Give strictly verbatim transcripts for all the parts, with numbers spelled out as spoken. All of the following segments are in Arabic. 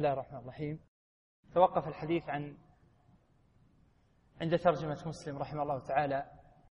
الله الرحمن الرحيم. توقف الحديث عن عند ترجمة مسلم رحمه الله تعالى.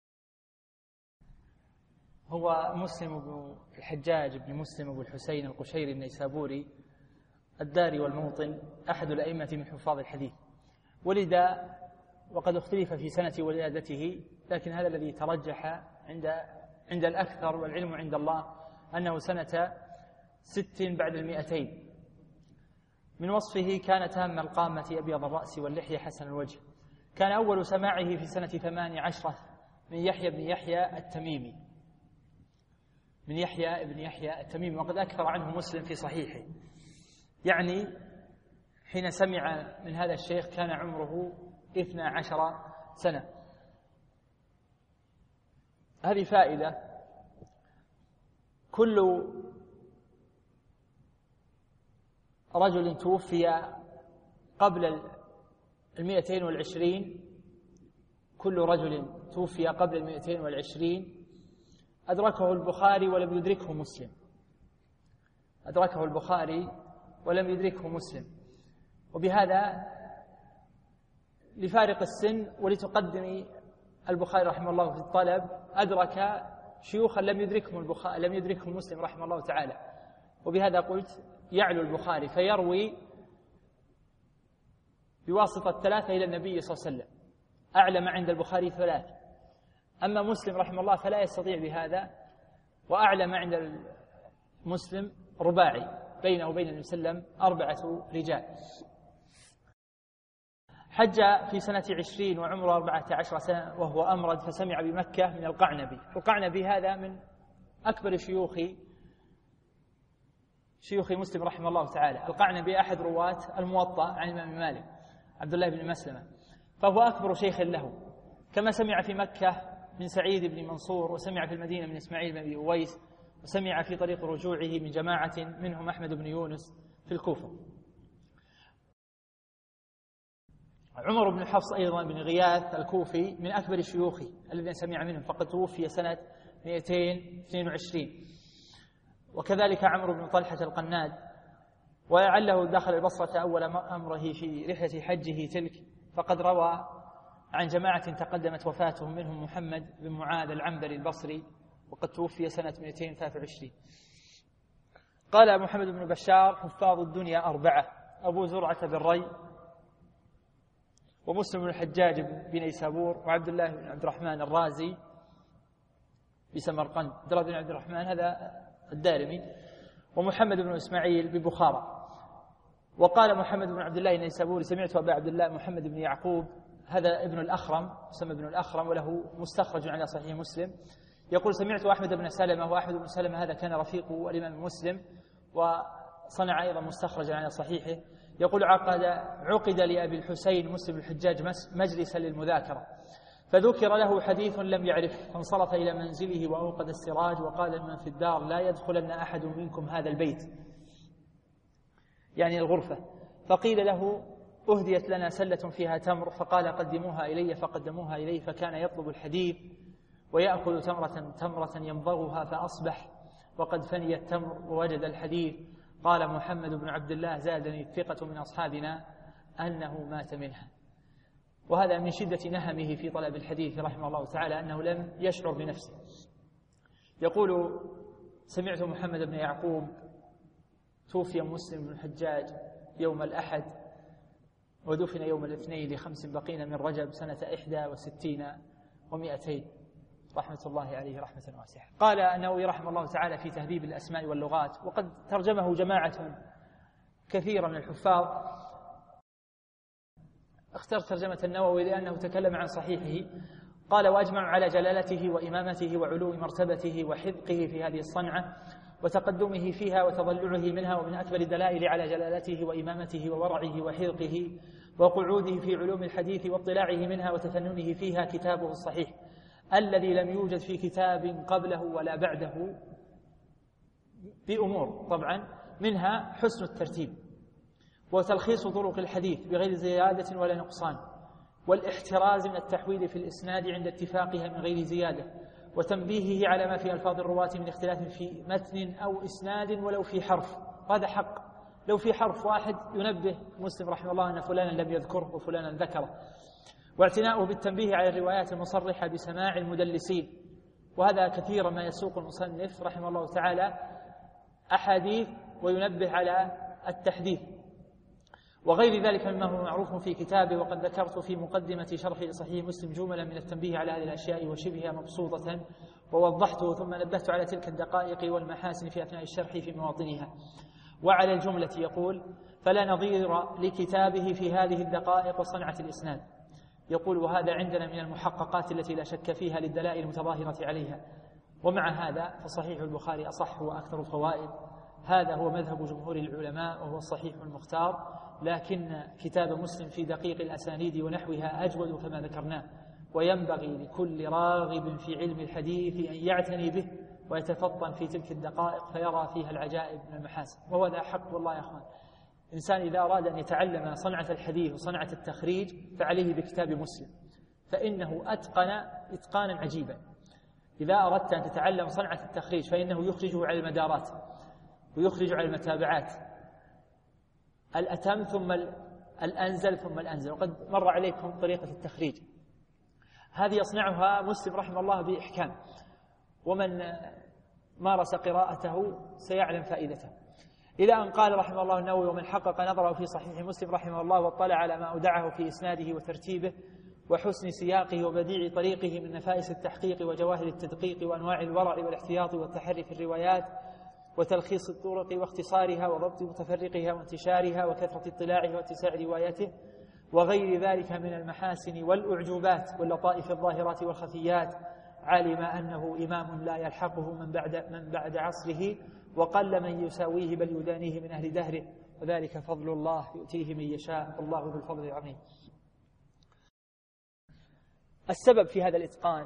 هو مسلم بن الحجاج بن مسلم أبو الحسين القشيري النيسابوري الداري والموطن، أحد الأئمة من حفاظ الحديث. ولد وقد اختلف في سنة ولادته، لكن هذا الذي ترجح عند عند الأكثر والعلم عند الله أنه سنة ست بعد المئتين. من وصفه كان تام القامة أبيض الرأس واللحية حسن الوجه. كان أول سماعه في سنة ثمان عشرة من يحيى بن يحيى التميمي من يحيى بن يحيى التميمي وقد أكثر عنه مسلم في صحيحه. يعني حين سمع من هذا الشيخ كان عمره اثنا عشر سنة. هذه فائدة: كل رجل توفي قبل المئتين والعشرين كل رجل توفي قبل المئتين والعشرين أدركه البخاري ولم يدركه مسلم أدركه البخاري ولم يدركه مسلم وبهذا لفارق السن ولتقدم البخاري رحمه الله في الطلب أدرك شيوخا لم يدركهم البخاري لم يدركهم مسلم رحمه الله تعالى. وبهذا قلت يعلو البخاري فيروي بواسطة ثلاثة إلى النبي صلى الله عليه وسلم، أعلى ما عند البخاري ثلاث. أما مسلم رحمه الله فلا يستطيع بهذا، وأعلى ما عند مسلم رباعي، بينه وبين النبي صلى الله عليه وسلم أربعة رجال. حج في سنة عشرين وعمره أربعة عشر سنة وهو أمرد، فسمع بمكة من القعنبي. القعنبي هذا من أكبر شيوخ شيوخ مسلم رحمه الله تعالى. القعنبي أحد رواة الموطأ عن الإمام مالك عبد الله بن مسلمة، فهو أكبر شيخ له. كما سمع في مكة من سعيد بن منصور، وسمع في المدينة من إسماعيل بن أبي أويس، وسمع في طريق رجوعه من جماعة منهم أحمد بن يونس في الكوفة. عمر بن حفص أيضا بن غياث الكوفي من أكبر الشيوخ الذين سمع منهم، فقد توفي سنة مئتين واثنين وعشرين. وكذلك عمرو بن طلحة القناد، ولعله دخل البصرة أول أمره في رحلة حجه تلك، فقد روى عن جماعة تقدمت وفاتهم، منهم محمد بن معاذ العنبري البصري، وقد توفي سنة مئتين وثلاثة وعشرين. قال محمد بن بشار: حفاظ الدنيا أربعة: أبو زرعة بن ري، ومسلم بن الحجاج بنيسابور، وعبد الله بن عبد الرحمن الرازي بسمرقند. عبد الله بن عبد الرحمن هذا الدارمي، ومحمد بن إسماعيل ببخارى. وقال محمد بن عبد الله النيسابوري: سمعت أبا عبد الله محمد بن يعقوب، هذا ابن الأخرم، يسمى ابن الأخرم، وله مستخرج على صحيح مسلم، يقول: سمعت أحمد بن سلمة، وأحمد بن سلمة هذا كان رفيق الإمام مسلم، وصنع أيضا مستخرجا على صحيحه. يقول: عقد عقد لأبي الحسين مسلم الحجاج مجلسا للمذاكرة، فذكر له حديث لم يعرف، فانصرف إلى منزله وأوقد السراج وقال من في الدار: لا يدخلن أحد منكم هذا البيت، يعني الغرفة. فقيل له: أهديت لنا سلة فيها تمر، فقال: قدموها إلي، فقدموها إليه، فكان يطلب الحديث ويأخذ تمرة تمرة يمضغها، فأصبح وقد فني التمر ووجد الحديث. قال محمد بن عبد الله: زادني الثقة من أصحابنا أنه مات منها. وهذا من شدة نهمه في طلب الحديث رحمه الله تعالى، أنه لم يشعر بنفسه. يقول: سمعت محمد بن يعقوب توفي مسلم بن الحجاج يوم الأحد، ودفن يوم الاثنين لخمس بقين من رجب سنة إحدى وستين ومئتين، رحمة الله عليه رحمة واسعة. قال النووي رحمه الله تعالى في تهذيب الأسماء واللغات، وقد ترجمه جماعة كثيرة من الحفاظ. اخترت ترجمة النووي لأنه تكلم عن صحيحه. قال: وأجمع على جلالته وإمامته وعلو مرتبته وحذقه في هذه الصنعة وتقدمه فيها وتضلعه منها. ومن أكبر الدلائل على جلالته وإمامته وورعه وحذقه وقعوده في علوم الحديث واطلاعه منها وتفننه فيها كتابه الصحيح، الذي لم يوجد في كتاب قبله ولا بعده، بأمور طبعا منها حسن الترتيب، وتلخيص طرق الحديث بغير زيادة ولا نقصان، والاحتراز من التحويل في الإسناد عند اتفاقها من غير زيادة، وتنبيهه على ما في ألفاظ الرواة من اختلاف في متن أو إسناد ولو في حرف. وهذا حق، لو في حرف واحد ينبه مسلم رحمه الله أن فلانا لم يذكره وفلانا ذكره. واعتناؤه بالتنبيه على الروايات المصرحة بسماع المدلسين، وهذا كثيرا ما يسوق المصنف رحمه الله تعالى أحاديث وينبه على التحديث وغير ذلك مما هو معروف في كتابه. وقد ذكرت في مقدمة شرح صحيح مسلم جملا من التنبيه على هذه الأشياء وشبهها مبسوطة، ووضحته ثم نبهت على تلك الدقائق والمحاسن في أثناء الشرح في مواطنها. وعلى الجملة يقول: فلا نظير لكتابه في هذه الدقائق وصنعة الإسناد. يقول: وهذا عندنا من المحققات التي لا شك فيها للدلائل المتظاهرة عليها. ومع هذا فصحيح البخاري أصح وأكثر الفوائد، هذا هو مذهب جمهور العلماء وهو الصحيح المختار، لكن كتاب مسلم في دقيق الأسانيد ونحوها أجود كما ذكرناه، وينبغي لكل راغب في علم الحديث أن يعتني به ويتفطن في تلك الدقائق فيرى فيها العجائب من المحاسن. وهو ذا حق والله يا أخوان، إنسان إذا أراد أن يتعلم صنعة الحديث وصنعة التخريج فعليه بكتاب مسلم، فإنه أتقن إتقانا عجيبا. إذا أردت أن تتعلم صنعة التخريج فإنه يخرجه على المدارات ويخرج على المتابعات، الأتم ثم الأنزل ثم الأنزل. وقد مر عليكم طريقة التخريج هذه يصنعها مسلم رحمه الله بإحكام، ومن مارس قراءته سيعلم فائدته. إلى أن قال رحمه الله النووي: ومن حقق نظره في صحيح مسلم رحمه الله واطلع على ما أودعه في إسناده وترتيبه وحسن سياقه وبديع طريقه من نفائس التحقيق وجواهر التدقيق وأنواع الورع والاحتياط والتحري في الروايات وتلخيص الطرق واختصارها وضبط متفرقها وانتشارها وكثرة اطلاعه واتساع روايته وغير ذلك من المحاسن والأعجوبات واللطائف الظاهرات والخفيات، علم أنه إمام لا يلحقه من بعد, من بعد عصره، وقل من يساويه بل يدانيه من أهل دهره، وذلك فضل الله يؤتيه من يشاء والله ذو الفضل العظيم. السبب في هذا الإتقان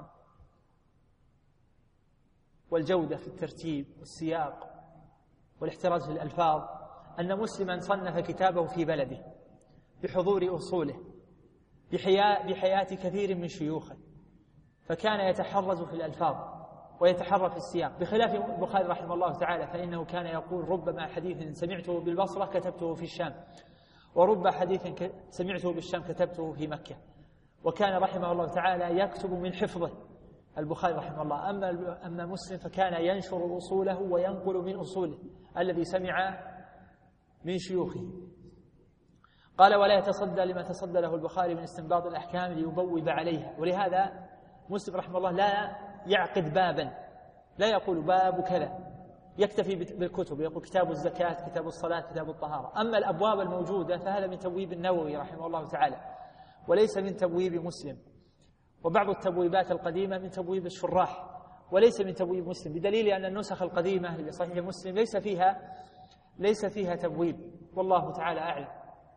والجودة في الترتيب والسياق والاحتراز في الألفاظ أن مسلما صنف كتابه في بلده بحضور أصوله بحياة, بحياة كثير من شيوخه، فكان يتحرز في الألفاظ ويتحرى في السياق، بخلاف البخاري رحمه الله تعالى فإنه كان يقول: ربما حديث سمعته بالبصرة كتبته في الشام، ورب حديث سمعته بالشام كتبته في مكة. وكان رحمه الله تعالى يكتب من حفظه البخاري رحمه الله. أما أما مسلم فكان ينشر أصوله وينقل من أصوله الذي سمع من شيوخه. قال: ولا يتصدى لما تصدى له البخاري من استنباط الأحكام ليبوب عليها. ولهذا مسلم رحمه الله لا يعقد بابا، لا يقول باب كذا، يكتفي بالكتب، يقول كتاب الزكاة، كتاب الصلاة، كتاب الطهارة. أما الأبواب الموجودة فهذا من تبويب النووي رحمه الله تعالى وليس من تبويب مسلم، وبعض التبويبات القديمة من تبويب الشراح وليس من تبويب مسلم، بدليل أن النسخ القديمة لصحيح مسلم ليس فيها ليس فيها تبويب، والله تعالى أعلم.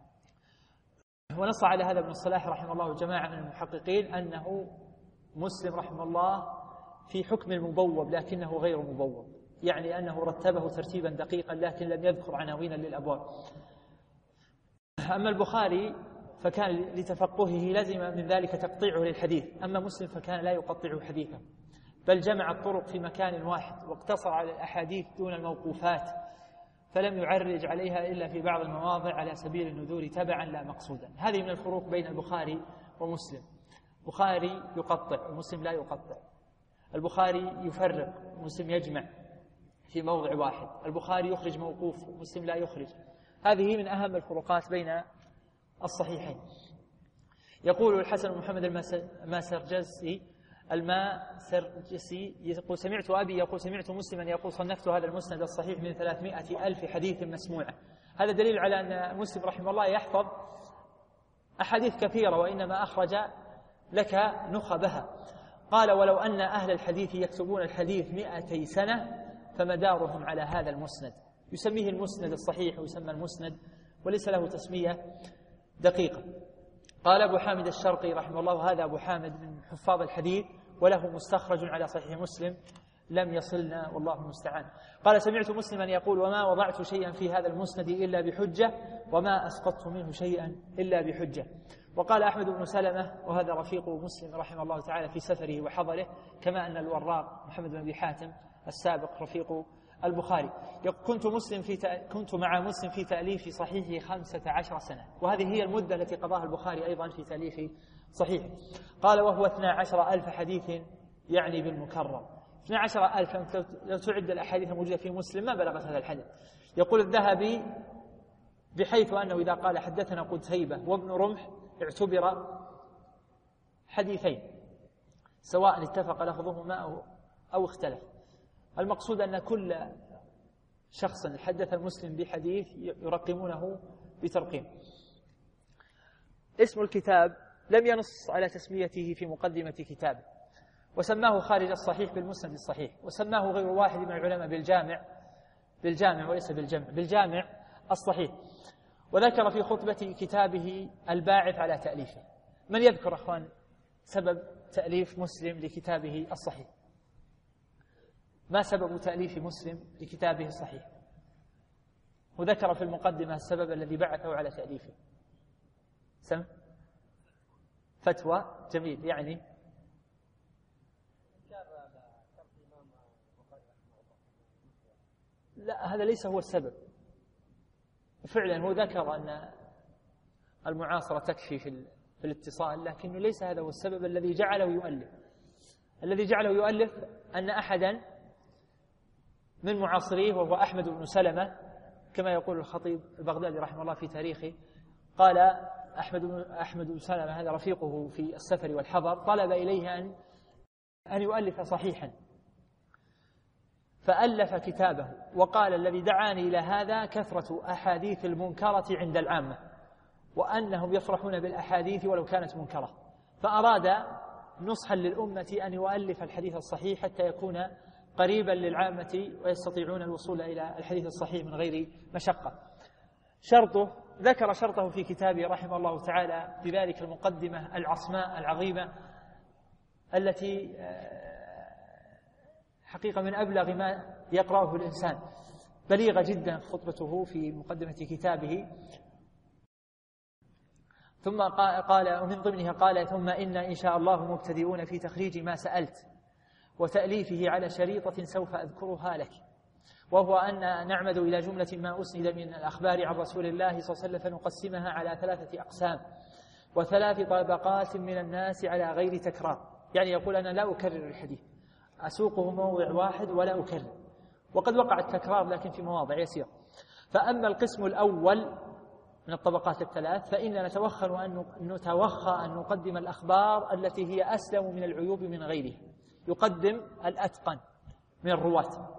ونص على هذا ابن الصلاح رحمه الله جماعة من المحققين أنه مسلم رحمه الله في حكم المبوب لكنه غير مبوب، يعني أنه رتبه ترتيبا دقيقا لكن لم يذكر عناوين للأبواب. أما البخاري فكان لتفقهه لزم من ذلك تقطيعه للحديث، أما مسلم فكان لا يقطع حديثا بل جمع الطرق في مكان واحد واقتصر على الأحاديث دون الموقوفات، فلم يعرج عليها إلا في بعض المواضع على سبيل النذور تبعا لا مقصودا. هذه من الفروق بين البخاري ومسلم. البخاري يقطع ومسلم لا يقطع، البخاري يفرق ومسلم يجمع في موضع واحد، البخاري يخرج موقوف ومسلم لا يخرج. هذه من أهم الفروقات بين الصحيحين. يقول الحسن بن محمد الماسرجسي الماسرجسي يقول: سمعت أبي يقول سمعت مسلما يقول: صنفت هذا المسند الصحيح من ثلاثمائة ألف حديث مسموعة. هذا دليل على أن مسلم رحمه الله يحفظ أحاديث كثيرة وإنما أخرج لك نخبها. قال: ولو أن أهل الحديث يكتبون الحديث مئتي سنة فمدارهم على هذا المسند. يسميه المسند الصحيح ويسمى المسند وليس له تسمية دقيقة. قال أبو حامد الشرقي رحمه الله: هذا أبو حامد من حفاظ الحديث وله مستخرج على صحيح مسلم لم يصلنا والله المستعان. قال: سمعت مسلما يقول: وما وضعت شيئا في هذا المسند إلا بحجة وما أسقطت منه شيئا إلا بحجة. وقال أحمد بن سلمة وهذا رفيق مسلم رحمه الله تعالى في سفره وحضره، كما أن الوراق محمد بن أبي حاتم السابق رفيق البخاري. كنت مسلم في كنت مع مسلم في تأليف صحيحه خمسة عشر سنة، وهذه هي المدة التي قضاها البخاري أيضا في تأليف صحيحه. قال وهو اثنا عشر ألف حديث يعني بالمكرر. اثنا عشر ألف لو تعد الأحاديث الموجودة في مسلم ما بلغت هذا الحد. يقول الذهبي بحيث أنه إذا قال حدثنا قتيبة وابن رمح اعتبر حديثين سواء اتفق لفظهما أو, أو اختلف. المقصود أن كل شخص حدث المسلم بحديث يرقمونه بترقيم. اسم الكتاب لم ينص على تسميته في مقدمة كتابه، وسماه خارج الصحيح بالمسند الصحيح، وسماه غير واحد من العلماء بالجامع بالجامع وليس بالجمع بالجامع الصحيح. وذكر في خطبة كتابه الباعث على تأليفه. من يذكر أخوان سبب تأليف مسلم لكتابه الصحيح؟ ما سبب تأليف مسلم لكتابه الصحيح؟ وذكر في المقدمة السبب الذي بعثه على تأليفه. سم فتوى. جميل. يعني لا، هذا ليس هو السبب. فعلا هو ذكر أن المعاصرة تكفي في, في الاتصال، لكنه ليس هذا هو السبب الذي جعله يؤلف. الذي جعله يؤلف أن أحدا من معاصريه وهو أحمد بن سلمة، كما يقول الخطيب البغدادي رحمه الله في تاريخه، قال أحمد بن أحمد بن سلمة هذا رفيقه في السفر والحضر، طلب إليه أن أن يؤلف صحيحا، فألف كتابه، وقال الذي دعاني إلى هذا كثرة أحاديث المنكرة عند العامة، وأنهم يفرحون بالأحاديث ولو كانت منكرة، فأراد نصحا للأمة أن يؤلف الحديث الصحيح حتى يكون قريبا للعامة ويستطيعون الوصول إلى الحديث الصحيح من غير مشقة. شرطه ذكر شرطه في كتابه رحمه الله تعالى بذلك المقدمة العصماء العظيمة التي حقيقة من أبلغ ما يقرأه الإنسان، بليغة جدا خطبته في مقدمة كتابه. ثم قال ومن ضمنها قال ثم إن إن شاء الله مبتدئون في تخريج ما سألت وتأليفه على شريطة سوف أذكرها لك، وهو أن نعمد إلى جملة ما أسند من الأخبار عن رسول الله صلى الله عليه وسلم فنقسمها على ثلاثة أقسام وثلاث طبقات من الناس على غير تكرار. يعني يقول أنا لا أكرر الحديث، أسوقه موضع واحد ولا أكرر، وقد وقع التكرار لكن في مواضع يسيرة. فأما القسم الأول من الطبقات الثلاث فإننا نتوخى أن نتوخى أن نقدم الأخبار التي هي أسلم من العيوب من غيره، يقدم الأتقن من الرواة،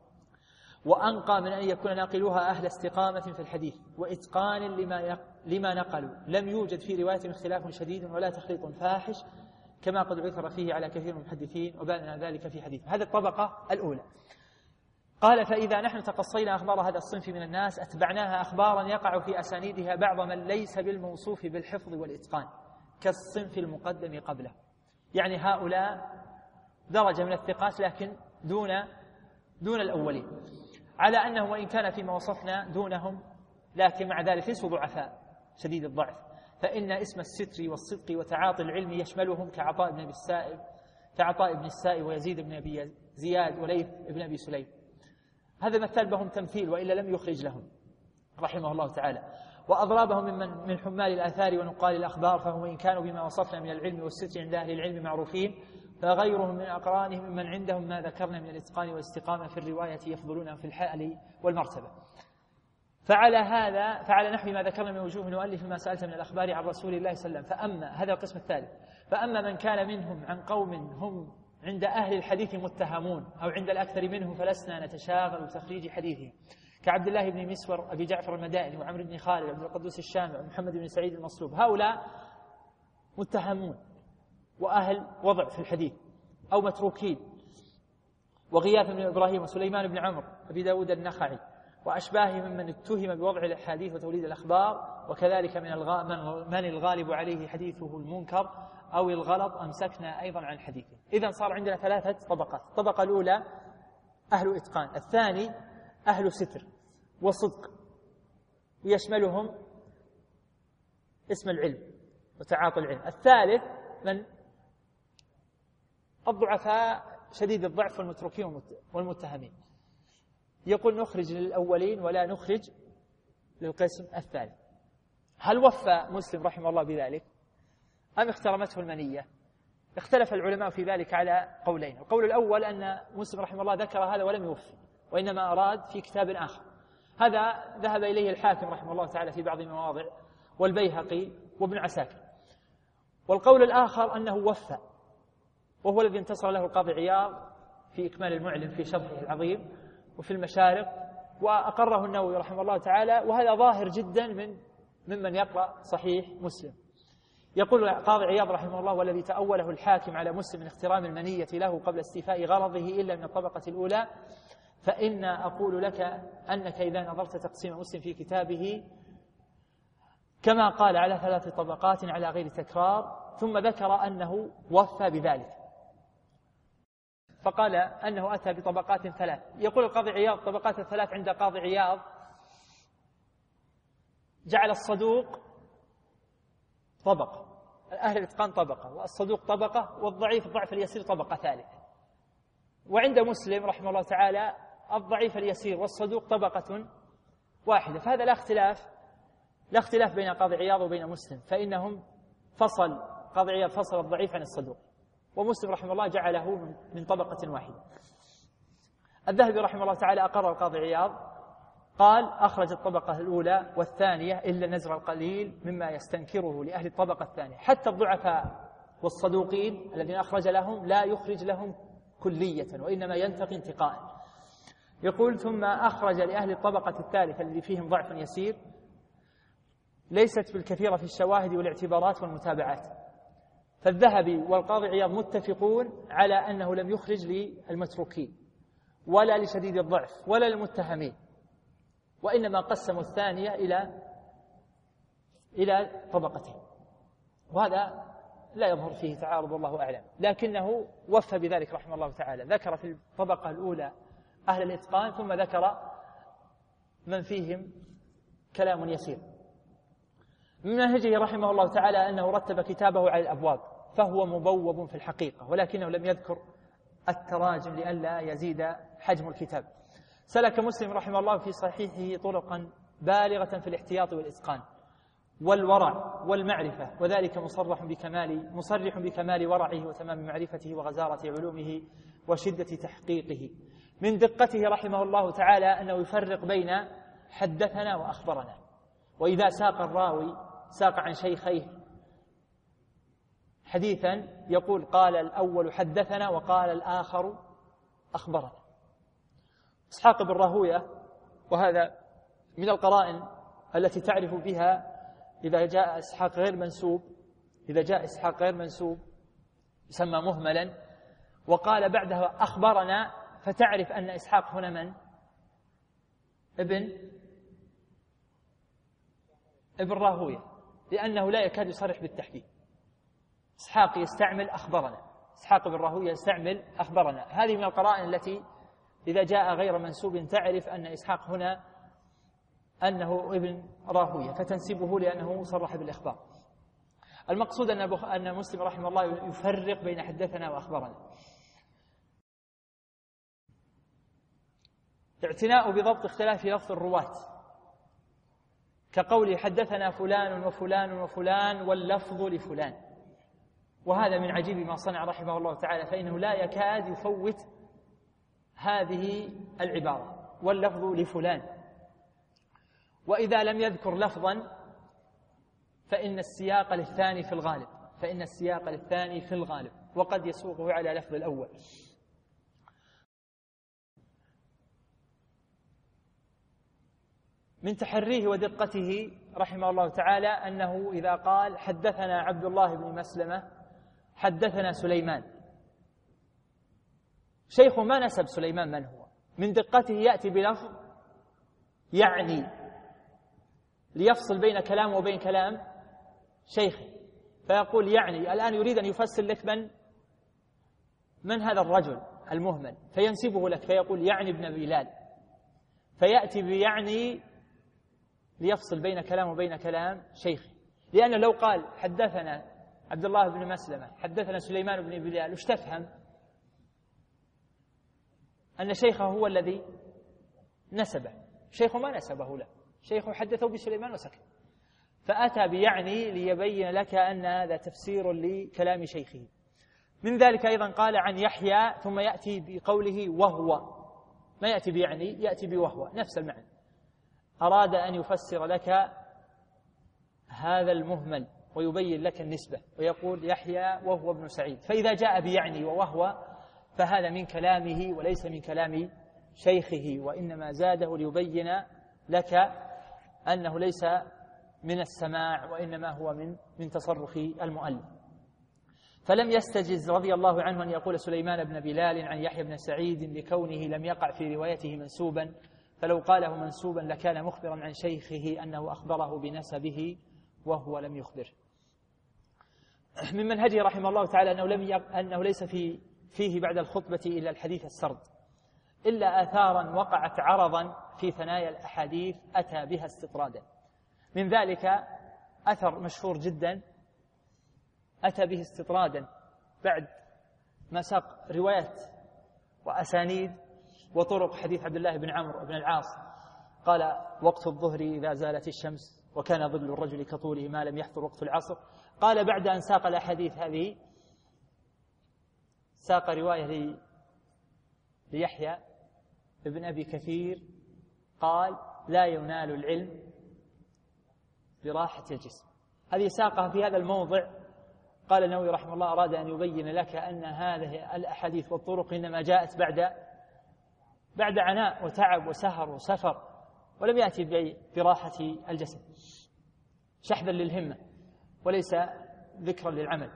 وأنقى من أن يكون ناقلوها أهل استقامة في الحديث وإتقان لما لما نقلوا، لم يوجد في رواية اختلاف شديد ولا تخليط فاحش كما قد عثر فيه على كثير من المحدثين وبان ذلك في حديث. هذه الطبقة الأولى. قال فإذا نحن تقصينا أخبار هذا الصنف من الناس أتبعناها أخبارا يقع في أسانيدها بعض من ليس بالموصوف بالحفظ والإتقان كالصنف المقدم قبله. يعني هؤلاء درجة من الثقات لكن دون دون الأولين، على أنه وإن كان فيما وصفنا دونهم لكن مع ذلك ليسوا ضعفاء شديد الضعف، فإن اسم الستر والصدق وتعاطي العلم يشملهم كعطاء بن أبي السائب كعطاء بن السائب ويزيد بن أبي زياد وليث بن أبي سليم. هذا مثل بهم تمثيل وإلا لم يخرج لهم رحمه الله تعالى. وأضرابهم من من حمال الآثار ونقال الأخبار فهم إن كانوا بما وصفنا من العلم والستر عند أهل العلم معروفين، فغيرهم من أقرانهم ممن عندهم ما ذكرنا من الإتقان والاستقامة في الرواية يفضلون في الحال والمرتبة. فعلى هذا فعلى نحو ما ذكرنا من وجوه نؤلف ما سألت من الأخبار عن رسول الله صلى الله عليه وسلم. فأما هذا القسم الثالث، فأما من كان منهم عن قوم هم عند أهل الحديث متهمون أو عند الأكثر منهم فلسنا نتشاغل بتخريج حديثهم كعبد الله بن مسور أبي جعفر المدائني وعمر بن خالد وعبد القدوس الشامي ومحمد بن سعيد المصلوب، هؤلاء متهمون وأهل وضع في الحديث أو متروكين، وغياث بن إبراهيم وسليمان بن عمرو أبي داود النخعي وأشباههم ممن اتهم بوضع الحديث وتوليد الأخبار، وكذلك من من الغالب عليه حديثه المنكر أو الغلط أمسكنا أيضا عن حديثه. إذن صار عندنا ثلاثة طبقات. الطبقة الأولى أهل إتقان، الثاني أهل ستر وصدق ويشملهم اسم العلم وتعاطي العلم، الثالث من الضعفاء شديد الضعف والمتروكين والمتهمين. يقول نخرج للأولين ولا نخرج للقسم الثالث. هل وفى مسلم رحمه الله بذلك أم اخترمته المنية؟ اختلف العلماء في ذلك على قولين. القول الأول أن مسلم رحمه الله ذكر هذا ولم يوفي، وإنما أراد في كتاب آخر. هذا ذهب إليه الحاكم رحمه الله تعالى في بعض المواضع، والبيهقي وابن عساكر. والقول الآخر أنه وفى، وهو الذي انتصر له القاضي عياض في إكمال المعلم في شرحه العظيم وفي المشارق، وأقره النووي رحمه الله تعالى، وهذا ظاهر جدا من ممن يقرأ صحيح مسلم. يقول القاضي عياض رحمه الله: والذي تأوله الحاكم على مسلم من احترام المنية له قبل استيفاء غرضه إلا من الطبقة الأولى، فإن أقول لك أنك إذا نظرت تقسيم مسلم في كتابه كما قال على ثلاث طبقات على غير تكرار، ثم ذكر أنه وفى بذلك، فقال أنه أتى بطبقات ثلاث. يقول القاضي عياض: طبقات الثلاث عند قاضي عياض جعل الصدوق طبقة، أهل الإتقان طبقة، والصدوق طبقة، والضعيف الضعف اليسير طبقة ثالثة. وعند مسلم رحمه الله تعالى الضعيف اليسير والصدوق طبقة واحدة. فهذا لا اختلاف لا اختلاف بين قاضي عياض وبين مسلم، فإنهم فصل قاضي عياض فصل الضعيف عن الصدوق، ومسلم رحمه الله جعله من طبقة واحدة. الذهبي رحمه الله تعالى أقر القاضي عياض، قال: أخرج الطبقة الأولى والثانية إلا النزر القليل مما يستنكره لأهل الطبقة الثانية. حتى الضعفاء والصدوقين الذين أخرج لهم لا يخرج لهم كلية، وإنما ينتقي انتقاء. يقول: ثم أخرج لأهل الطبقة الثالثة الذي فيهم ضعف يسير ليست بالكثيرة في الشواهد والاعتبارات والمتابعات. فالذهبي والقاضي عياض متفقون على أنه لم يخرج للمتروكين ولا لشديد الضعف ولا للمتهمين، وإنما قسموا الثانية إلى إلى طبقتين، وهذا لا يظهر فيه تعارض والله أعلم، لكنه وفى بذلك رحمه الله تعالى. ذكر في الطبقة الأولى أهل الإتقان، ثم ذكر من فيهم كلام يسير. من منهجه رحمه الله تعالى أنه رتب كتابه على الأبواب، فهو مبوب في الحقيقة، ولكنه لم يذكر التراجم لئلا يزيد حجم الكتاب. سلك مسلم رحمه الله في صحيحه طرقا بالغة في الاحتياط والإتقان والورع والمعرفة، وذلك مصرح بكمال مصرح بكمال ورعه وتمام معرفته وغزارة علومه وشدة تحقيقه. من دقته رحمه الله تعالى أنه يفرق بين حدثنا وأخبرنا، وإذا ساق الراوي ساق عن شيخيه حديثا يقول: قال الأول حدثنا وقال الآخر أخبرنا. إسحاق بن راهوية، وهذا من القرائن التي تعرف بها إذا جاء إسحاق غير منسوب إذا جاء إسحاق غير منسوب يسمى مهملا، وقال بعدها أخبرنا، فتعرف أن إسحاق هنا من؟ ابن ابن راهوية، لأنه لا يكاد يصرح بالتحديد. إسحاق يستعمل أخبرنا، إسحاق بن راهوية يستعمل أخبرنا. هذه من القرائن التي إذا جاء غير منسوب تعرف أن إسحاق هنا أنه ابن راهوية، فتنسبه لأنه صرح بالإخبار. المقصود أن أن مسلم رحمه الله يفرق بين حدثنا وأخبرنا. اعتناء بضبط اختلاف لفظ الرواة، كقول حدثنا فلان وفلان وفلان واللفظ لفلان، وهذا من عجيب ما صنع رحمه الله تعالى، فإنه لا يكاد يفوت هذه العبارة واللفظ لفلان. وإذا لم يذكر لفظا فإن السياق للثاني في الغالب فإن السياق للثاني في الغالب وقد يسوقه على لفظ الأول. من تحريه ودقته رحمه الله تعالى أنه إذا قال حدثنا عبد الله بن مسلمة حدثنا سليمان، شيخه ما نسب سليمان من هو، من دقته يأتي بلفظ يعني ليفصل بين كلام وبين كلام شيخه، فيقول يعني الآن يريد أن يفسر لك من من هذا الرجل المهمل، فينسبه لك فيقول يعني ابن بلال، فيأتي بيعني ليفصل بين كلام وبين كلام شيخه. لأنه لو قال حدثنا عبد الله بن مسلمة حدثنا سليمان بن بلال، وش تفهم؟ أن شيخه هو الذي نسبه، شيخ ما نسبه له، شيخ حدثه بسليمان وسكت، فأتى بيعني ليبين لك أن هذا تفسير لكلام شيخه. من ذلك أيضا قال عن يحيى ثم يأتي بقوله وهو، ما يأتي بيعني، يأتي بوهو، نفس المعنى. أراد أن يفسر لك هذا المهمل ويبين لك النسبة، ويقول يحيى وهو ابن سعيد. فإذا جاء بيعني ووهو فهذا من كلامه وليس من كلام شيخه، وإنما زاده ليبين لك أنه ليس من السماع وإنما هو من من تصرف المؤلف. فلم يستجز رضي الله عنه أن يقول سليمان بن بلال عن يحيى بن سعيد لكونه لم يقع في روايته منسوبا، فلو قاله منسوبا لكان مخبرا عن شيخه أنه أخبره بنسبه وهو لم يخبر. من منهجه رحمه الله تعالى أنه, لم يق... أنه ليس في فيه بعد الخطبة إلا الحديث السرد، إلا آثارا وقعت عرضا في ثنايا الأحاديث أتى بها استطرادا. من ذلك أثر مشهور جدا أتى به استطرادا بعد ما ساق روايات وأسانيد وطرق حديث عبد الله بن عمرو بن العاص قال وقت الظهر إذا زالت الشمس وكان ظل الرجل كطوله ما لم يحضر وقت العصر. قال بعد أن ساق الأحاديث هذه ساق رواية ليحيى ابن أبي كثير قال لا ينال العلم براحة الجسم. هذه ساقها في هذا الموضع. قال النووي رحمه الله أراد أن يبين لك أن هذه الأحاديث والطرق إنما جاءت بعد بعد عناء وتعب وسهر وسفر، ولم يأتي براحة الجسد، شحذا للهمة وليس ذكرا للعمل.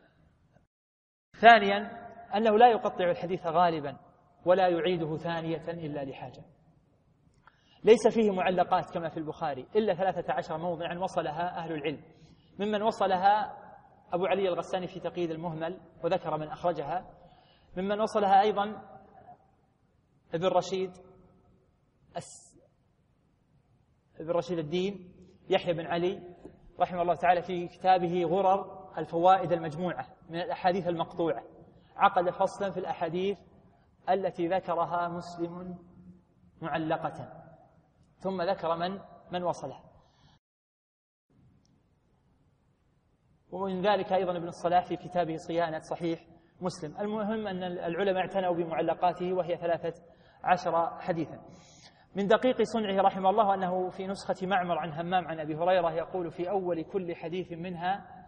ثانيا أنه لا يقطع الحديث غالبا ولا يعيده ثانية إلا لحاجة. ليس فيه معلقات كما في البخاري إلا ثلاثة عشر موضعا وصلها أهل العلم، ممن وصلها أبو علي الغساني في تقييد المهمل وذكر من أخرجها، ممن وصلها أيضا ابن رشيد ابن رشيد الدين يحيى بن علي رحمه الله تعالى في كتابه غرر الفوائد المجموعة من الأحاديث المقطوعة، عقد فصلا في الأحاديث التي ذكرها مسلم معلقة، ثم ذكر من من وصلها. ومن ذلك أيضا ابن الصلاح في كتابه صيانة صحيح مسلم. المهم أن العلماء اعتنوا بمعلقاته وهي ثلاثة عشر حديثا. من دقيق صنعه رحمه الله أنه في نسخة معمر عن همام عن أبي هريرة يقول في أول كل حديث منها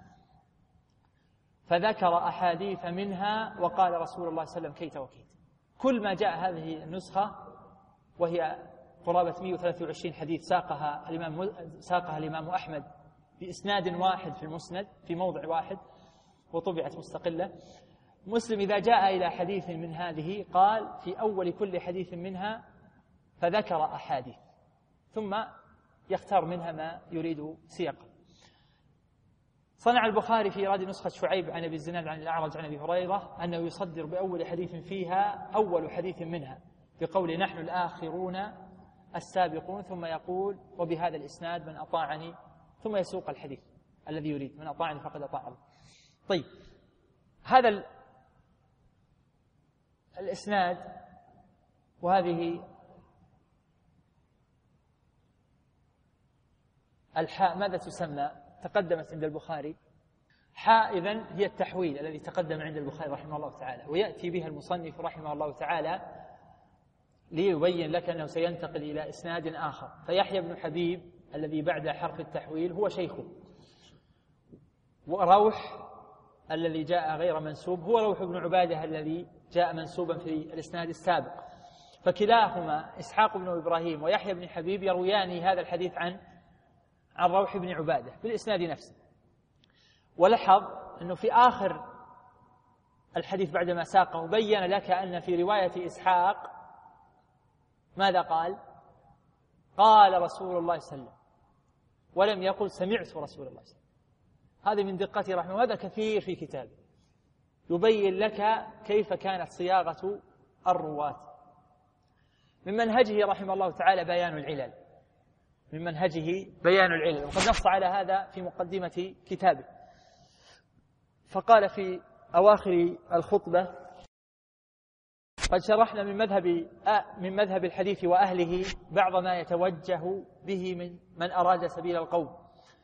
فذكر أحاديث منها وقال رسول الله صلى الله عليه وسلم كيت وكيت. كل ما جاء هذه النسخة وهي قرابة مئة وثلاثة وعشرين حديث ساقها الإمام ساقها الإمام أحمد بإسناد واحد في المسند في موضع واحد وطبعت مستقلة. مسلم إذا جاء إلى حديث من هذه قال في أول كل حديث منها فذكر أحاديث ثم يختار منها ما يريد سياقه. صنع البخاري في إيراد نسخة شعيب عن أبي الزناد عن الأعرج عن أبي هريرة أنه يصدر بأول حديث فيها أول حديث منها بقول نحن الآخرون السابقون، ثم يقول وبهذا الإسناد من أطاعني، ثم يسوق الحديث الذي يريد من أطاعني فقد أطاع الله. طيب هذا الإسناد وهذه الحاء ماذا تسمى؟ تقدمت عند البخاري حاء إذن هي التحويل الذي تقدم عند البخاري رحمه الله تعالى، ويأتي بها المصنف رحمه الله تعالى ليبين لك أنه سينتقل إلى إسناد آخر. فيحيى بن حبيب الذي بعد حرف التحويل هو شيخه، وروح الذي جاء غير منسوب هو روح بن عبادة الذي جاء منسوبا في الإسناد السابق. فكلاهما إسحاق بن إبراهيم ويحيى بن حبيب يرويان هذا الحديث عن عن روح بن عبادة بالإسناد نفسه. ولحظ أنه في آخر الحديث بعدما ساقه بين لك أن في رواية إسحاق ماذا قال؟ قال رسول الله صلى الله عليه وسلم، ولم يقل سمعت رسول الله صلى الله عليه وسلم. هذا من دقته رحمه، وهذا كثير في كتابه يبين لك كيف كانت صياغة الرواة. من منهجه رحمه الله تعالى بيان العلل، من منهجه بيان العلل، وقد نص على هذا في مقدمة كتابه. فقال في أواخر الخطبة قد شرحنا من مذهب من مذهب الحديث وأهله بعض ما يتوجه به من من أراد سبيل القوم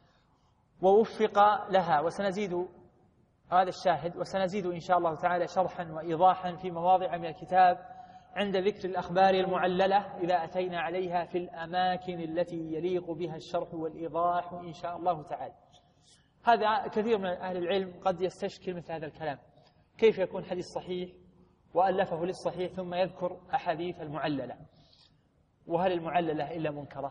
ووفق لها، وسنزيد هذا الشاهد، وسنزيد إن شاء الله تعالى شرحا وإيضاحا في مواضع من الكتاب عند ذكر الأخبار المعللة إذا أتينا عليها في الأماكن التي يليق بها الشرح والإيضاح إن شاء الله تعالى. هذا كثير من أهل العلم قد يستشكل مثل هذا الكلام، كيف يكون حديث صحيح وألفه للصحيح ثم يذكر أحاديث المعللة، وهل المعللة إلا منكرة؟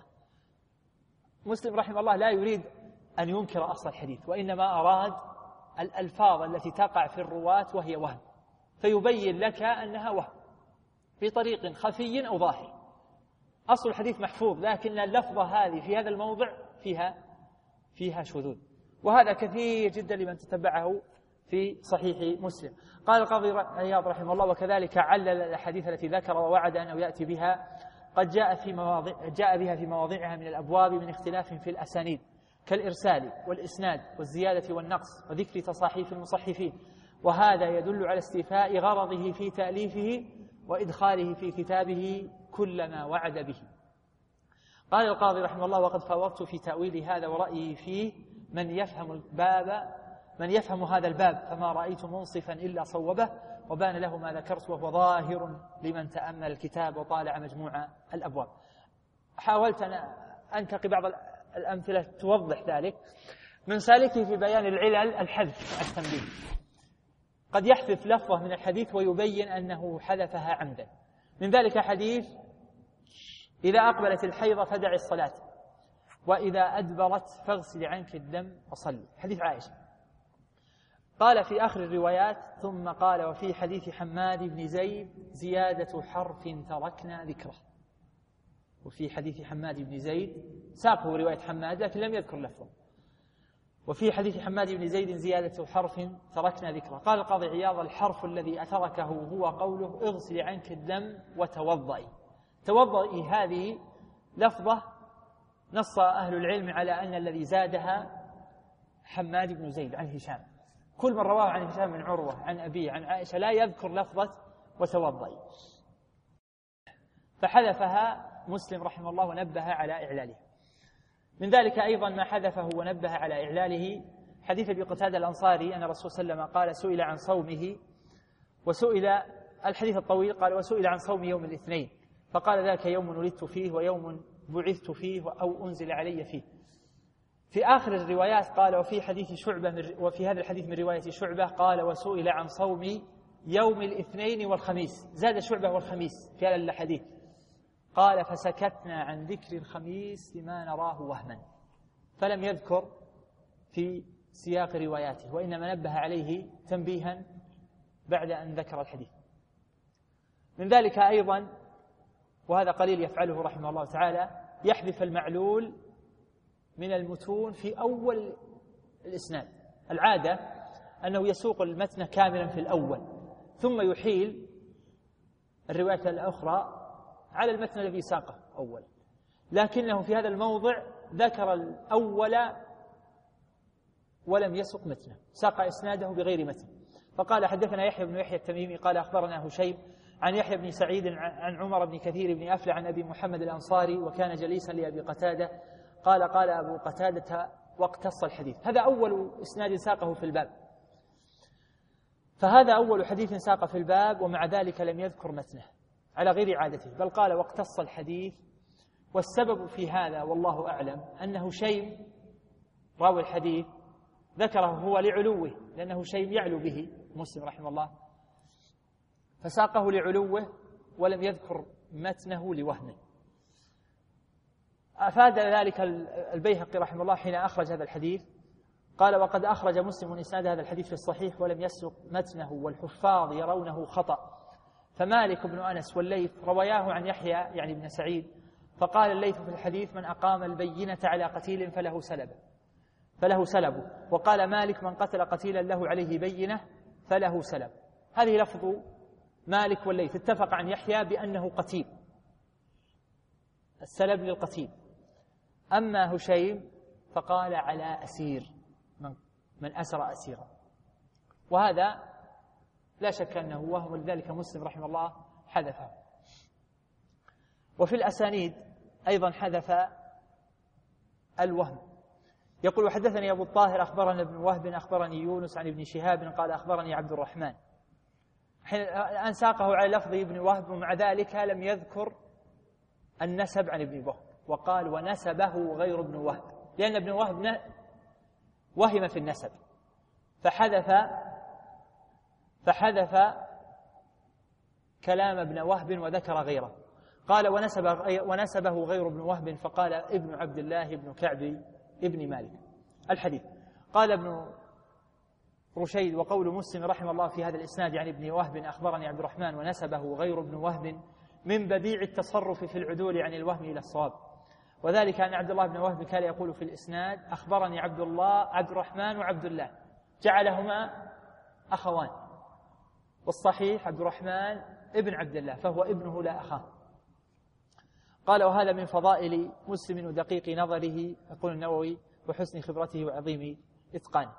مسلم رحمه الله لا يريد أن ينكر أصل الحديث، وإنما أراد الألفاظ التي تقع في الرواة وهي وهم، فيبين لك أنها وهم في طريق خفي أو ظاهر. أصل الحديث محفوظ، لكن اللفظة هذه في هذا الموضع فيها فيها شذوذ، وهذا كثير جدا لمن تتبعه في صحيح مسلم. قال القاضي عياض رحمه الله: وكذلك علل الأحاديث التي ذكر ووعد أنه يأتي بها قد جاء في مواضع جاء بها في مواضعها من الأبواب من اختلاف في الأسانيد كالإرسال والإسناد والزيادة والنقص وذكر تصاحيف المصحفين، وهذا يدل على استيفاء غرضه في تأليفه وإدخاله في كتابه كل ما وعد به. قال القاضي رحمه الله: وقد فوضت في تأويل هذا ورأيي فيه من يفهم الباب من يفهم هذا الباب، فما رأيت منصفا إلا صوبه، وبان له ما ذكرت وهو ظاهر لمن تأمل الكتاب وطالع مجموع الأبواب. حاولت أن أنتقي بعض الأمثلة توضح ذلك. من سالكه في بيان العلل الحذف التنبيه، قد يحذف لفظة من الحديث ويبين أنه حذفها عمدا. من ذلك حديث: إذا أقبلت الحيضة فدع الصلاة، وإذا أدبرت فاغسل عنك الدم وصلي، حديث عائشة. قال في آخر الروايات: ثم قال: وفي حديث حماد بن زيد زيادة حرف تركنا ذكره. وفي حديث حماد بن زيد ساقه رواية حماد لكن لم يذكر لفظه. وفي حديث حماد بن زيد زيادة حرف تركنا ذكره. قال القاضي عياض: الحرف الذي أتركه هو قوله اغسل عنك الدم وتوضئي. توضئي هذه لفظة نص أهل العلم على أن الذي زادها حماد بن زيد عن هشام. كل من رواه عن هشام بن عروة عن أبيه عن عائشة لا يذكر لفظة وتوضئي، فحذفها مسلم رحمه الله ونبه على إعلاله. من ذلك أيضا ما حذفه ونبه على إعلاله حديث أبي قتادة الأنصاري أن الرسول صلى الله عليه وسلم قال: سئل عن صومه، وسئل الحديث الطويل قال: وسئل عن صوم يوم الاثنين، فقال: ذاك يوم ولدت فيه ويوم بعثت فيه أو أنزل علي فيه. في آخر الروايات قال: وفي حديث شعبة وفي هذا الحديث من رواية شعبة قال: وسئل عن صوم يوم الاثنين والخميس، زاد شعبة والخميس في هذا الحديث، قال: فسكتنا عن ذكر الخميس لما نراه وهما، فلم يذكر في سياق رواياته، وإنما نبه عليه تنبيها بعد أن ذكر الحديث. من ذلك أيضا، وهذا قليل يفعله رحمه الله تعالى، يحذف المعلول من المتون في أول الإسناد. العادة أنه يسوق المتن كاملا في الأول ثم يحيل الرواية الأخرى على المتن الذي ساقه أول، لكنه في هذا الموضع ذكر الأول ولم يسق متنه، ساق إسناده بغير متن. فقال: حدثنا يحيى بن يحيى التميمي قال: أخبرنا هشيم عن يحيى بن سعيد عن عمر بن كثير بن أفلح عن أبي محمد الأنصاري وكان جليسا لأبي قتادة قال: قال أبو قتادة واقتص الحديث. هذا أول إسناد ساقه في الباب، فهذا أول حديث ساق في الباب، ومع ذلك لم يذكر متنه على غير عادته، بل قال: واقتص الحديث. والسبب في هذا والله أعلم أنه شيم راوي الحديث ذكره هو لعلوه، لأنه شيم يعلو به مسلم رحمه الله، فساقه لعلوه ولم يذكر متنه لوهنه. أفاد ذلك البيهقي رحمه الله حين أخرج هذا الحديث، قال: وقد أخرج مسلم إسناد هذا الحديث في الصحيح ولم يسق متنه، والحفاظ يرونه خطأ، فمالك بن أنس والليث رواياه عن يحيى يعني بن سعيد، فقال الليث في الحديث: من أقام البينة على قتيل فله سلب فله سلب وقال مالك: من قتل قتيلا له عليه بينة فله سلب. هذه لفظ مالك والليث، اتفق عن يحيى بأنه قتيل، السلب للقتيل. أما هشيم فقال: على أسير، من, من أسر أسيرا، وهذا لا شك أنه وهم، ولذلك مسلم رحمه الله حذفه. وفي الأسانيد أيضا حذف الوهم. يقول وحدثني أبو الطاهر أخبرنا ابن وهب أخبرني يونس عن ابن شهاب قال أخبرني عبد الرحمن. الآن ساقه على لفظ ابن وهب ومع ذلك لم يذكر النسب عن ابن وهب، وقال ونسبه غير ابن وهب، لأن ابن وهب وهم في النسب فحذف فحذف كلام ابن وهب وذكر غيره. قال ونسب ونسبه غير ابن وهب فقال ابن عبد الله ابن كعب ابن مالك. الحديث قال ابن رشيد وقول مسلم رحمه الله في هذا الإسناد عن ابن وهب أخبرني عبد الرحمن ونسبه غير ابن وهب من بديع التصرف في العدول عن الوهم إلى الصواب، وذلك أن عبد الله بن وهب كان يقول في الإسناد أخبرني عبد الله عبد الرحمن وعبد الله، جعلهما أخوان، والصحيح عبد الرحمن ابن عبد الله فهو ابنه لا أخاه. قال وهذا من فضائل مسلم ودقيق نظره، يقول النووي، وحسن خبرته وعظيم إتقانه.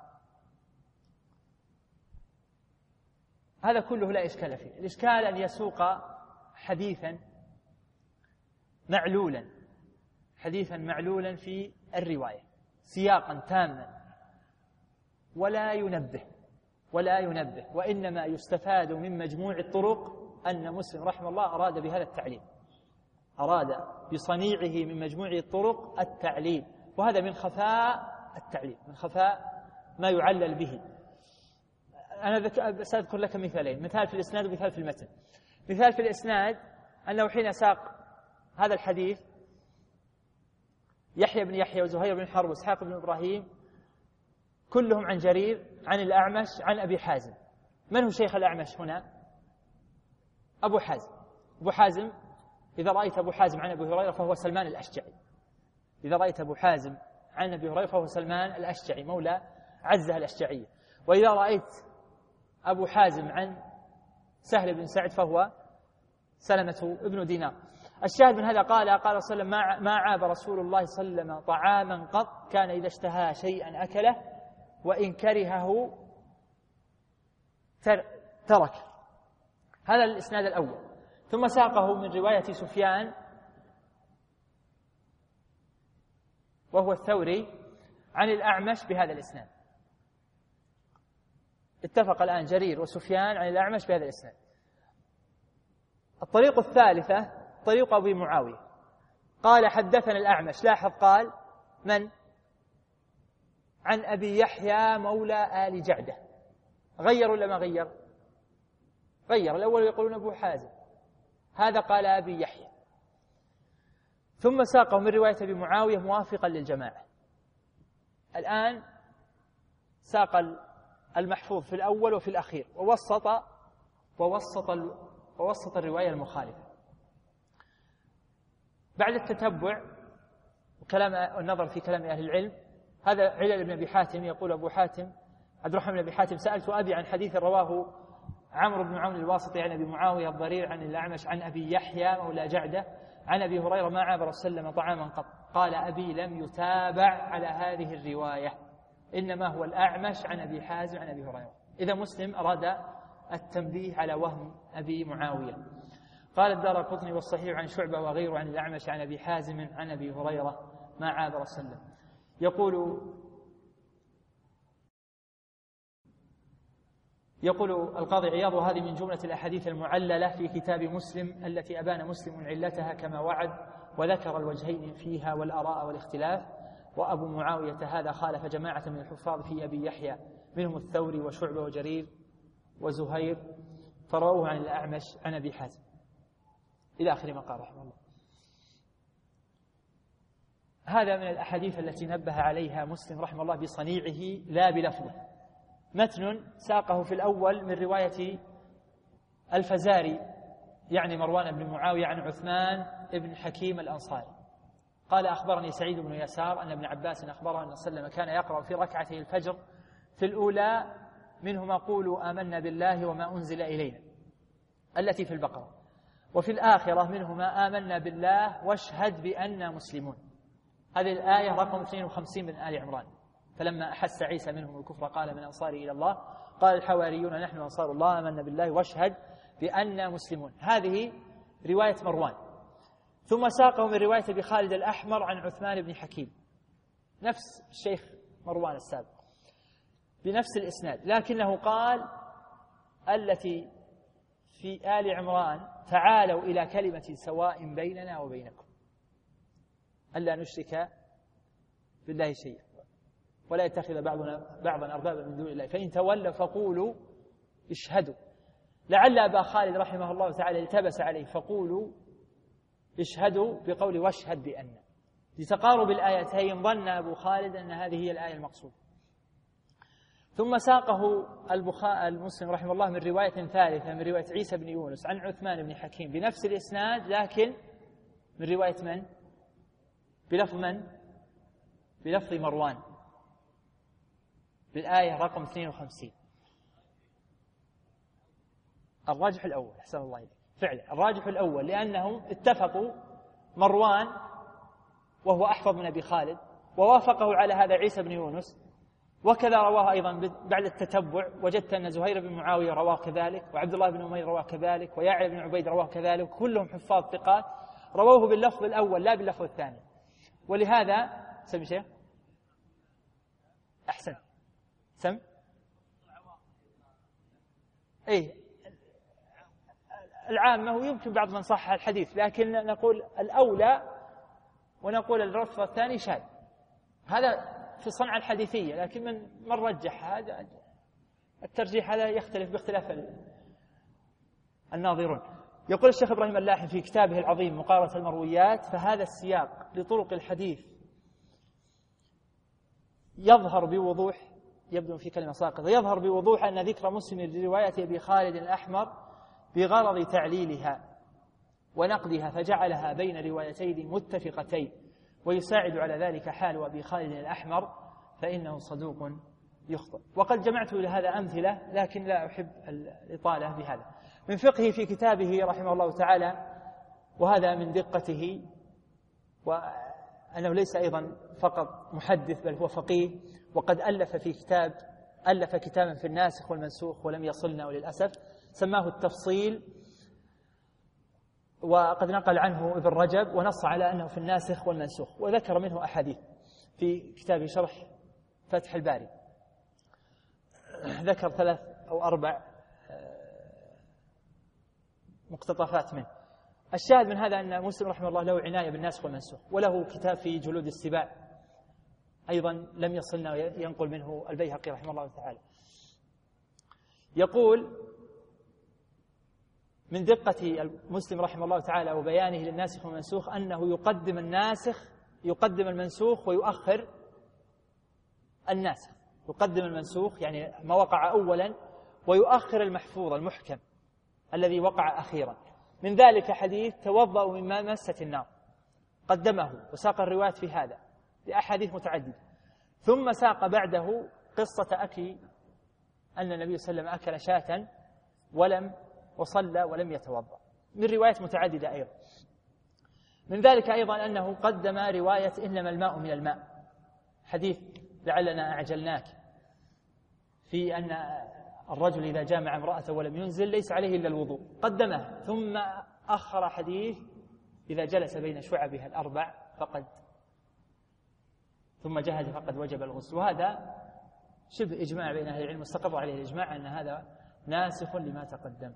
هذا كله لا إشكال فيه. الإشكال أن يسوق حديثا معلولا حديثا معلولا في الرواية سياقا تاما ولا ينبه ولا ينبه وإنما يستفاد من مجموع الطرق أن مسلم رحمه الله أراد بهذا التعليل، أراد بصنيعه من مجموع الطرق التعليل، وهذا من خفاء التعليل، من خفاء ما يعلل به. أنا سأذكر لك مثالين، مثال في الإسناد ومثال في المتن. مثال في الإسناد أنه حين ساق هذا الحديث يحيى بن يحيى وزهير بن حرب وإسحاق بن إبراهيم كلهم عن جرير عن الأعمش عن أبي حازم. من هو شيخ الأعمش هنا؟ أبو حازم. أبو حازم إذا رأيت أبو حازم عن أبي هريرة فهو سلمان الأشجعي. إذا رأيت أبو حازم عن أبي هريرة فهو سلمان الأشجعي مولى عزة الأشجعي. وإذا رأيت أبو حازم عن سهل بن سعد فهو سلمة ابن دينار. الشاهد من هذا قال قال صلى الله عليه وسلم ما عاب رسول الله صلى الله عليه وسلم طعاما قط كان إذا اشتهى شيئا أكله وإن كرهه ترك. هذا الإسناد الأول. ثم ساقه من رواية سفيان وهو الثوري عن الأعمش بهذا الإسناد. اتفق الآن جرير وسفيان عن الأعمش بهذا الإسناد. الطريق الثالثة طريق أبي معاوية قال حدثنا الأعمش، لاحظ قال من؟ عن أبي يحيى مولى آل جعدة. غير ولا ما غير؟ غير. الأول يقولون أبو حازم، هذا قال أبي يحيى. ثم ساقه من رواية أبي معاوية موافقا للجماعة. الآن ساق المحفوظ في الأول وفي الأخير ووسط ووسط ووسط الرواية المخالفة. بعد التتبع وكلام النظر في كلام أهل العلم، هذا علل ابن أبي حاتم. يقول أبو حاتم عبد الرحمن بن أبي حاتم سألت أبي عن حديث رواه عمرو بن عون الواسطي عن أبي معاوية الضرير عن الأعمش عن أبي يحيى مولى جعدة عن أبي هريرة ما عاب رسول الله طعاما قط. قال أبي لم يتابع على هذه الرواية، إنما هو الأعمش عن أبي حازم عن أبي هريرة. إذا مسلم أراد التنبيه على وهم أبي معاوية. قال الدارقطني والصحيح عن شعبة وغيره عن الأعمش عن أبي حازم عن أبي هريرة ما عاب رسول الله. يقول يقول القاضي عياض وهذه من جملة الأحاديث المعللة في كتاب مسلم التي أبان مسلم علتها كما وعد وذكر الوجهين فيها والآراء والاختلاف. وأبو معاوية هذا خالف جماعة من الحفاظ في أبي يحيى منهم الثوري وشعبة وجرير وزهير فرووه عن الأعمش عن أبي حازم إلى آخر ما قال رحمه الله. هذا من الأحاديث التي نبه عليها مسلم رحمه الله بصنيعه لا بلفظه. متن ساقه في الأول من رواية الفزاري يعني مروان بن معاوية عن عثمان بن حكيم الأنصاري قال أخبرني سعيد بن يسار أن ابن عباس أخبره أن صلى الله عليه وسلم كان يقرأ في ركعتي الفجر في الأولى منهما قولوا آمنا بالله وما أنزل إلينا التي في البقرة، وفي الآخرة منهما آمنا بالله واشهد بأننا مسلمون. هذه الآية رقم اثنين وخمسين من آل عمران. فلما أحس عيسى منهم الكفر قال من أنصاري إلى الله قال الحواريون نحن أنصار الله آمنا بالله واشهد بأن مسلمون. هذه رواية مروان. ثم ساقه من رواية أبي خالد الأحمر عن عثمان بن حكيم، نفس الشيخ مروان السابق بنفس الإسناد، لكنه قال التي في آل عمران تعالوا إلى كلمة سواء بيننا وبينكم ألا نشرك بالله شيئا ولا يتخذ بعضنا بعضا أربابا من دون الله فإن تولوا فقولوا اشهدوا. لعل أبا خالد رحمه الله تعالى التبس عليه فقولوا اشهدوا بقول واشهد بأن، لتقارب الآيتين ظن أبو خالد أن هذه هي الآية المقصودة. ثم ساقه البخاري المسلم رحمه الله من رواية ثالثة من رواية عيسى بن يونس عن عثمان بن حكيم بنفس الإسناد، لكن من رواية من؟ بلفظ من؟ بلفظ مروان بالآية رقم اثنين وخمسين. الراجح الأول، أحسن الله إليك، فعلا الراجح الأول، لأنهم اتفقوا مروان وهو أحفظ من أبي خالد ووافقه على هذا عيسى بن يونس، وكذا رواه أيضا بعد التتبع وجدت أن زهير بن معاوية رواه كذلك، وعبد الله بن أمير رواه كذلك، ويعلى بن عبيد رواه كذلك، كلهم حفاظ ثقات رووه باللفظ الأول لا باللفظ الثاني. ولهذا سمي شيء أحسن سم أي العامة، ويمكن بعض من صح الحديث، لكن نقول الأولى ونقول اللفظ الثاني شاذ. هذا في الصنعة الحديثية، لكن من من رجح هذا الترجيح هذا يختلف باختلاف الناظرون. يقول الشيخ إبراهيم اللاحم في كتابه العظيم مقارنة المرويات: فهذا السياق لطرق الحديث يظهر بوضوح، يبدو في كلمة ساقطة، يظهر بوضوح أن ذكر مسلم لرواية أبي خالد الأحمر بغرض تعليلها ونقدها فجعلها بين روايتين متفقتين، ويساعد على ذلك حال أبي خالد الأحمر فإنه صدوق يخطئ. وقد جمعت لهذا أمثلة لكن لا أحب الإطالة بهذا. من فقهه في كتابه رحمه الله تعالى، وهذا من دقته، وأنه ليس أيضا فقط محدث بل هو فقيه، وقد ألف في كتاب ألف كتابا في الناسخ والمنسوخ ولم يصلنا وللأسف، سماه التفصيل، وقد نقل عنه ابن رجب ونص على أنه في الناسخ والمنسوخ، وذكر منه أحاديث في كتاب شرح فتح الباري، ذكر ثلاث أو أربع مقتطفات منه. الشاهد من هذا أن مسلم رحمه الله له عناية بالناسخ والمنسوخ، وله كتاب في جلود السباع أيضا لم يصلنا ينقل منه البيهقي رحمه الله تعالى. يقول: من دقة مسلم رحمه الله تعالى وبيانه للناسخ والمنسوخ أنه يقدم الناسخ يقدم المنسوخ ويؤخر الناسخ، يقدم المنسوخ يعني ما وقع أولا ويؤخر المحفوظ المحكم الذي وقع أخيرا. من ذلك حديث توضأوا مما مست النار، قدمه وساق الروايات في هذا لأحاديث متعددة، ثم ساق بعده قصة أكل أن النبي صلى الله عليه وسلم أكل شاة ولم وصلى ولم يتوضأ، من روايات متعددة أيضا. من ذلك أيضا أنه قدم رواية إنما الماء من الماء، حديث لعلنا أعجلناك، في أن الرجل إذا جامع امرأته ولم ينزل ليس عليه إلا الوضوء، قدمه، ثم أخر حديث إذا جلس بين شعبها الأربع فقد ثم جهد فقد وجب الغسل. وهذا شبه إجماع بين أهل العلم، استقر عليه الإجماع أن هذا ناسخ لما تقدم.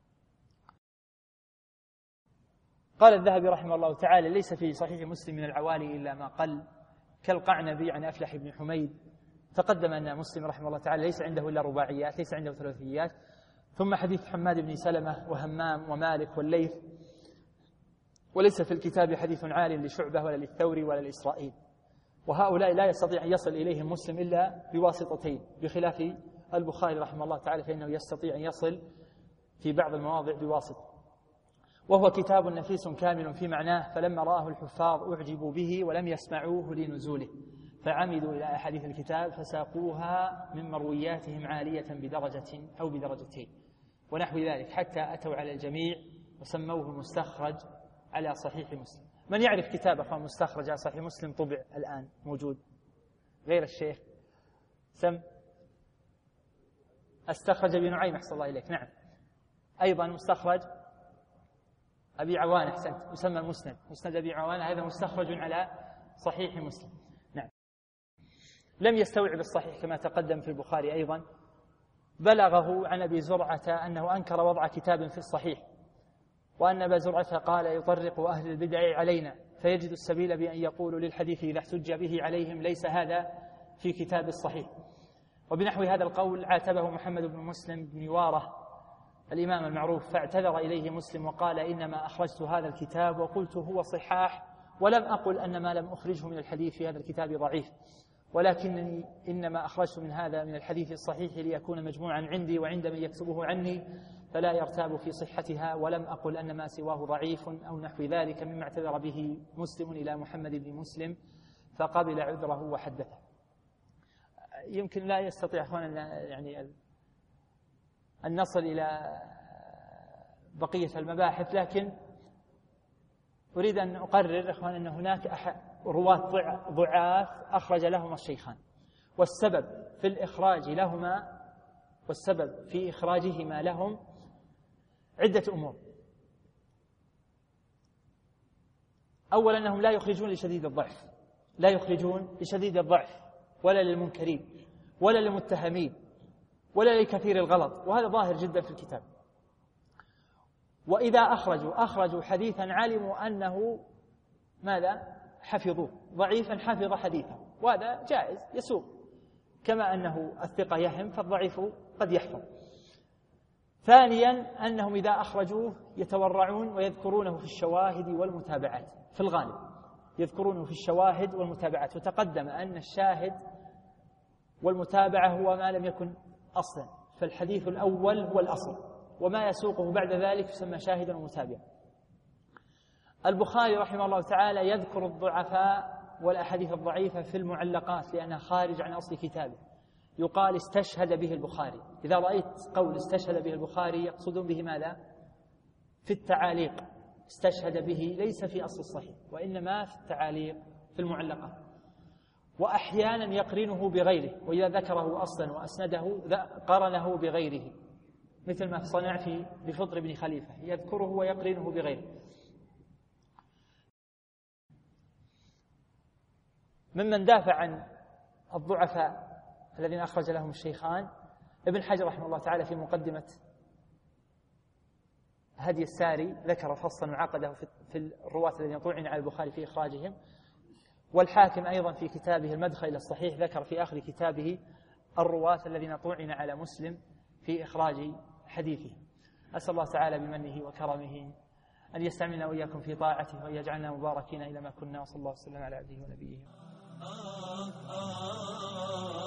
قال الذهبي رحمه الله تعالى: ليس في صحيح مسلم من العوالي إلا ما قل، كالقعنبي عن أفلح بن حميد. تقدم أن مسلم رحمه الله تعالى ليس عنده إلا رباعيات، ليس عنده ثلاثيات. ثم حديث حماد بن سلمة وهمام ومالك والليث، وليس في الكتاب حديث عال لشعبة ولا للثوري ولا لإسرائيل، وهؤلاء لا يستطيع أن يصل إليهم مسلم إلا بواسطتين، بخلاف البخاري رحمه الله تعالى فإنه يستطيع أن يصل في بعض المواضع بواسطة. وهو كتاب نفيس كامل في معناه، فلما رآه الحفاظ أعجبوا به ولم يسمعوه لنزوله، فعمدوا إلى أحاديث الكتاب فساقوها من مروياتهم عالية بدرجة أو بدرجتين ونحو ذلك، حتى أتوا على الجميع وسموه مستخرج على صحيح مسلم. من يعرف كتاب أخوان مستخرج على صحيح مسلم طبع الآن موجود غير الشيخ؟ سم استخرج ابن نعيم، أحسن الله إليك. نعم، أيضا مستخرج أبي عوانة، أحسنت، يسمى المسند، مسند أبي عوانة، هذا مستخرج على صحيح مسلم. نعم. لم يستوعب الصحيح كما تقدم في البخاري أيضا. بلغه عن أبي زرعة أنه أنكر وضع كتاب في الصحيح، وأن أبا زرعة قال يطرق أهل البدع علينا فيجد السبيل بأن يقولوا للحديث إذا احتج به عليهم ليس هذا في كتاب الصحيح. وبنحو هذا القول عاتبه محمد بن مسلم بن واره الإمام المعروف، فاعتذر إليه مسلم وقال إنما أخرجت هذا الكتاب وقلت هو صحاح، ولم أقل أن ما لم أخرجه من الحديث في هذا الكتاب ضعيف، ولكنني إنما أخرجت من هذا من الحديث الصحيح ليكون مجموعا عندي وعند من يكتبه عني فلا يرتاب في صحتها، ولم أقل أن ما سواه ضعيف أو نحو ذلك مما اعتذر به مسلم إلى محمد بن مسلم، فقبل عذره وحدثه. يمكن لا يستطيع أخواننا يعني أن نصل إلى بقية المباحث، لكن أريد أن أقرر أخوان أن هناك رواة ضعاف أخرج لهما الشيخان، والسبب في الإخراج لهما والسبب في إخراجهما لهم عدة أمور. أولا أنهم لا يخرجون لشديد الضعف، لا يخرجون لشديد الضعف ولا للمنكرين ولا للمتهمين ولا لكثير الغلط، وهذا ظاهر جدا في الكتاب. وإذا أخرجوا أخرجوا حديثا علموا أنه ماذا؟ حفظوه، ضعيفا حفظ حديثا، وهذا جائز يسوق، كما أنه الثقة يهم فالضعيف قد يحفظ. ثانيا أنهم إذا أخرجوه يتورعون ويذكرونه في الشواهد والمتابعات، في الغالب يذكرونه في الشواهد والمتابعات، وتقدم أن الشاهد والمتابعة هو ما لم يكن أصلا، فالحديث الأول هو الأصل، وما يسوقه بعد ذلك يسمى شاهدا ومتابعا. البخاري رحمه الله تعالى يذكر الضعفاء والأحاديث الضعيفة في المعلقات لأنها خارج عن أصل كتابه، يقال استشهد به البخاري. إذا رأيت قول استشهد به البخاري يقصدون به ماذا؟ في التعاليق، استشهد به ليس في أصل الصحيح وإنما في التعاليق في المعلقات. وأحيانا يقرنه بغيره، وإذا ذكره أصلا وأسنده قرنه بغيره، مثل ما صنع في بفطر بن خليفة، يذكره ويقرنه بغيره. ممن دافع عن الضعفاء الذين أخرج لهم الشيخان ابن حجر رحمه الله تعالى في مقدمة هدي الساري، ذكر فصلا وعقده في الرواة الذين طعن على البخاري في إخراجهم. والحاكم أيضا في كتابه المدخل إلى الصحيح ذكر في آخر كتابه الرواة الذين طعن على مسلم في إخراج حديثه. أسأل الله تعالى بمنه وكرمه أن يستعملنا وإياكم في طاعته وأن يجعلنا مباركين إلى ما كنا، وصلى الله وسلم على عبده ونبيه.